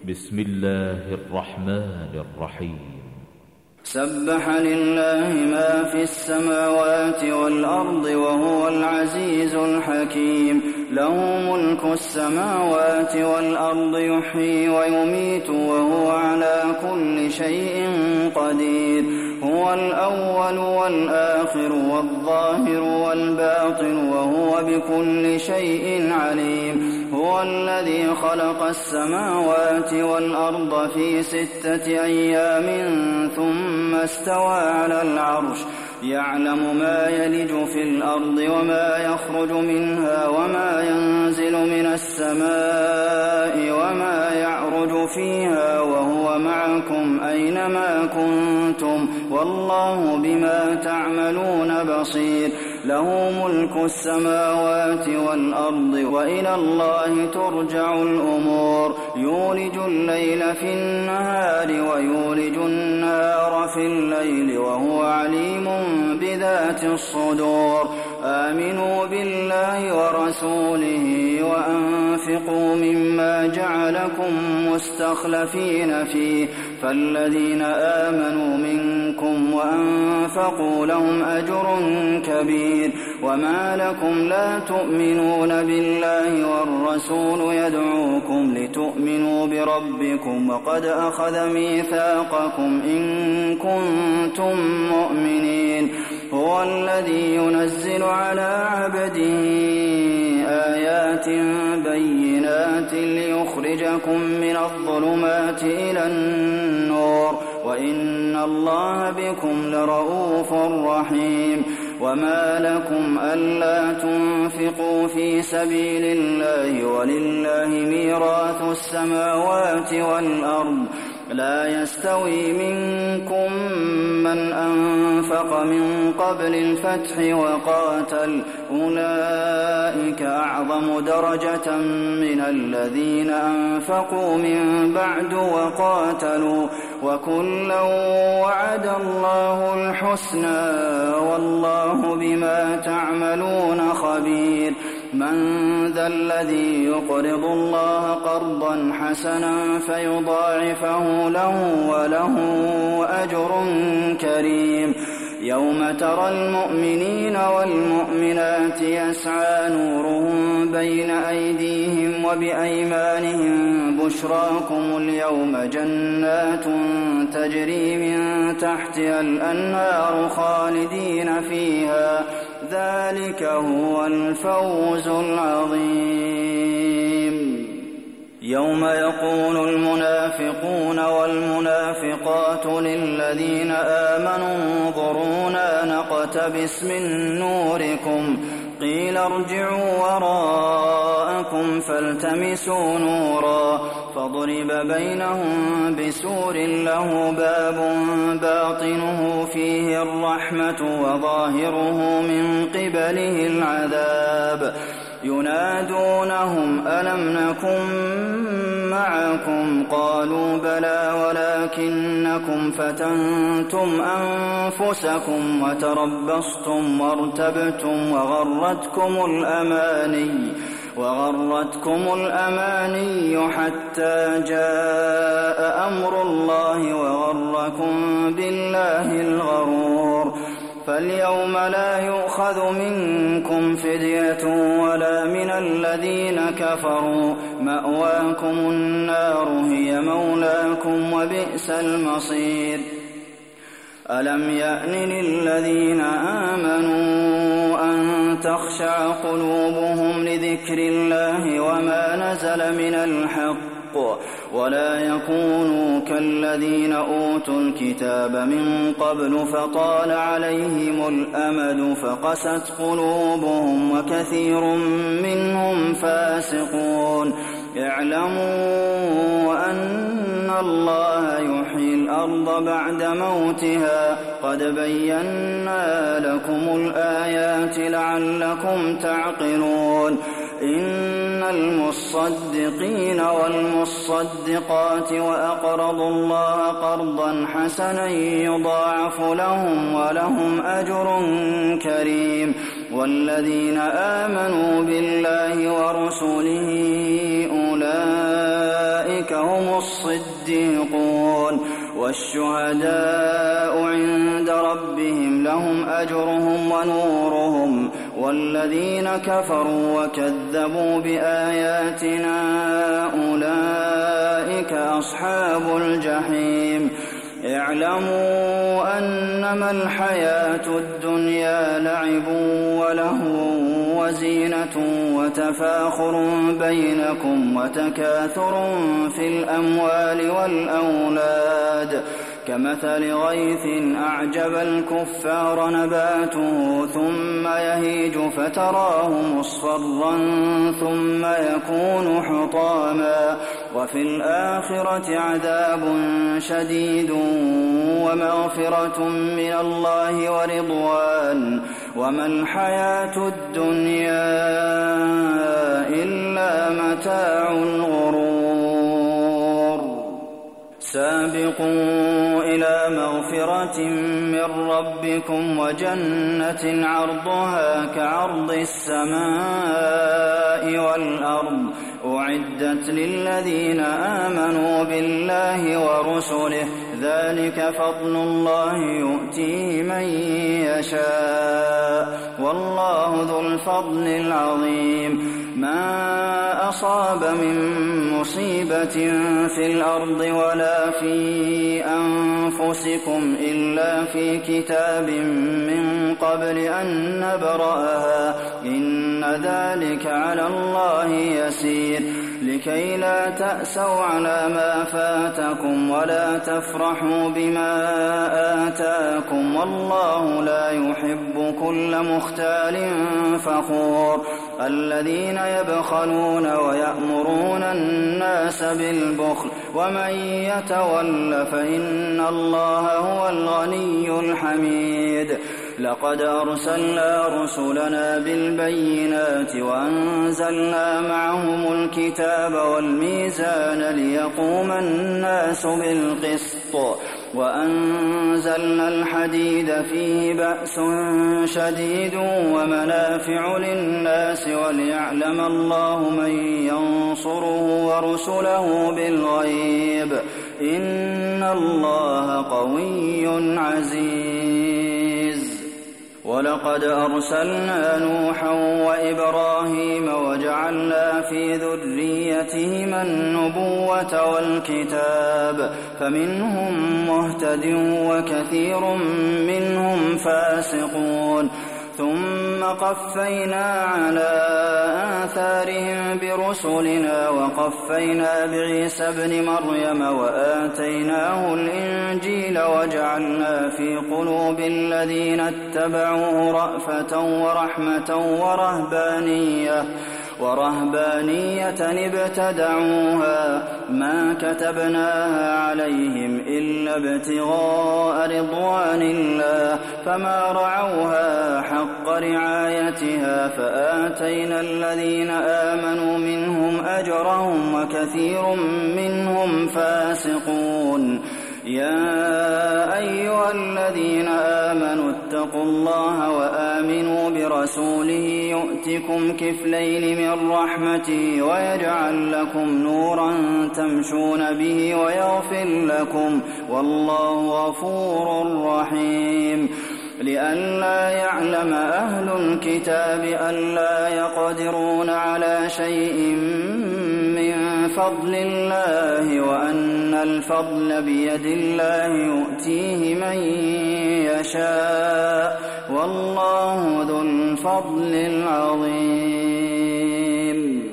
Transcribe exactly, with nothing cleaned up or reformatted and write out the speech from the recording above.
بسم الله الرحمن الرحيم. سبح لله ما في السماوات والأرض وهو العزيز الحكيم. له ملك السماوات والأرض يحيي ويميت وهو على كل شيء قدير. هو الأول والآخر والظاهر والباطن وهو بكل شيء عليم. هو الذي خلق السماوات والأرض في ستة أيام ثم استوى على العرش يعلم ما يلج في الأرض وما يخرج منها وما ينزل من السماء وما يعرج فيها وهو معكم أينما كنتم والله بما تعملون بصير. له ملك السماوات والأرض وإلى الله ترجع الأمور. يولج الليل في النهار ويولج النهار في الليل وهو عليم بذات الصدور. آمنوا بالله ورسوله وأنفقوا مما جعلكم مستخلفين فيه فالذين آمنوا منكم وأنفقوا لهم أجر كبير. وما لكم لا تؤمنون بالله والرسول يدعوكم لتؤمنوا بربكم وقد أخذ ميثاقكم إن كنتم مؤمنين. هو الذي ينزل على عبده آيات بينات ليخرجكم من الظلمات إلى النور وإن الله بكم لرءوف رحيم. وما لكم ألا تنفقوا في سبيل الله ولله ميراث السماوات والأرض لا يستوي منكم من أنفق من قبل الفتح وقاتل أولئك أعظم درجة من الذين أنفقوا من بعد وقاتلوا وكلا وعد الله الحسنى والله بما تعملون خبير. من ذا الذي يقرض الله قرضا حسنا فيضاعفه له وله أجر كريم. يوم ترى المؤمنين والمؤمنات يسعى نورهم بين أيديهم وبأيمانهم بشراكم اليوم جنات تجري من تحتها الأنهار خالدين فيها ذلك هو الفوز العظيم. يوم يقول المنافقون والمنافقات للذين آمنوا انظرونا نقتبس من نوركم قيل ارجعوا وراءكم فالتمسوا نورا فضرب بينهم بسور له باب باطنه فيه الرحمة وظاهره من قبله العذاب. ينادونهم ألم نكن معكم قالوا بلى ولكنكم فتنتم أنفسكم وتربصتم وارتبتم وغرتكم الأماني وغرتكم الأماني حتى جاء أمر الله وغركم بالله الغرور. فاليوم لا يؤخذ منكم فدية ولا من الذين كفروا مأواكم النار هي مولاكم وبئس المصير. ألم يأن للذين آمنوا أن تخشع قلوبهم لذكر الله وما نزل من الحق ولا يكونوا كالذين أوتوا الكتاب من قبل فطال عليهم الأمد فقست قلوبهم وكثير منهم فاسقون. اعلموا أن الله يحيي الأرض بعد موتها قد بينا لكم الآيات لعلكم تعقلون. إن المصدقين والمصدقات وأقرضوا الله قرضا حسنا يضاعف لهم ولهم أجر كريم. والذين آمنوا بالله ورسله أولئك هم الصديقون والشهداء عند ربهم لهم أجرهم ونورهم والذين كفروا وكذبوا بآياتنا أولئك أصحاب الجحيم اعلموا أنما الحياة الدنيا لعب ولهو وزينة وتفاخر بينكم وتكاثر في الأموال والأولاد كمثل غيث أعجب الكفار نباته ثم يهيج فتراه مصفرا ثم يكون حطاما وفي الآخرة عذاب شديد ومغفرة من الله ورضوان وما الحياة الدنيا إلا متاع الغرور سابقوا إلى مغفرة من ربكم وجنة عرضها كعرض السماء والأرض أعدت للذين آمنوا بالله ورسله ذلك فضل الله يؤتيه من يشاء والله ذو الفضل العظيم ما أصاب من مصيبة في الأرض ولا في أنفسكم إلا في كتاب من قبل أن نبرأها إن ذلك على الله يسير لكي لا تأسوا على ما فاتكم ولا تفرحوا بما آتاكم والله لا يحب كل مختال فخور الذين يبخلون ويأمرون الناس بالبخل ومن يتول فإن الله هو الغني الحميد لقد أرسلنا رسلنا بالبينات وأنزلنا معهم الكتاب والميزان ليقوم الناس بالقسط وأنزلنا الحديد فيه بأس شديد ومنافع للناس وليعلم الله من ينصره ورسله بالغيب إن الله قوي عزيز ولقد أرسلنا نوحا وإبراهيم وجعلنا في ذريتهما النبوة والكتاب فمنهم مهتد وكثير منهم فاسقون ثم قفينا على آثارهم برسلنا وقفينا بعيسى ابن مريم وآتيناه الإنجيل وجعلنا في قلوب الذين اتبعوه رأفة ورحمة ورهبانية ورهبانية ابتدعوها ما كتبناها عليهم إلا ابتغاء رضوان الله فما رعوها حق رعايتها فآتينا الذين آمنوا منهم أجرهم وكثير منهم فاسقون يا أيها الذين آمنوا اتقوا الله وآمنوا برسوله يؤتكم كفلين من رحمته ويجعل لكم نورا تمشون به ويغفر لكم والله غفور رحيم لئلا يعلم أهل الكتاب ألا يقدرون على شيء من فضل الله وأن الفضل بيد الله يؤتيه من يشاء والله ذو الفضل العظيم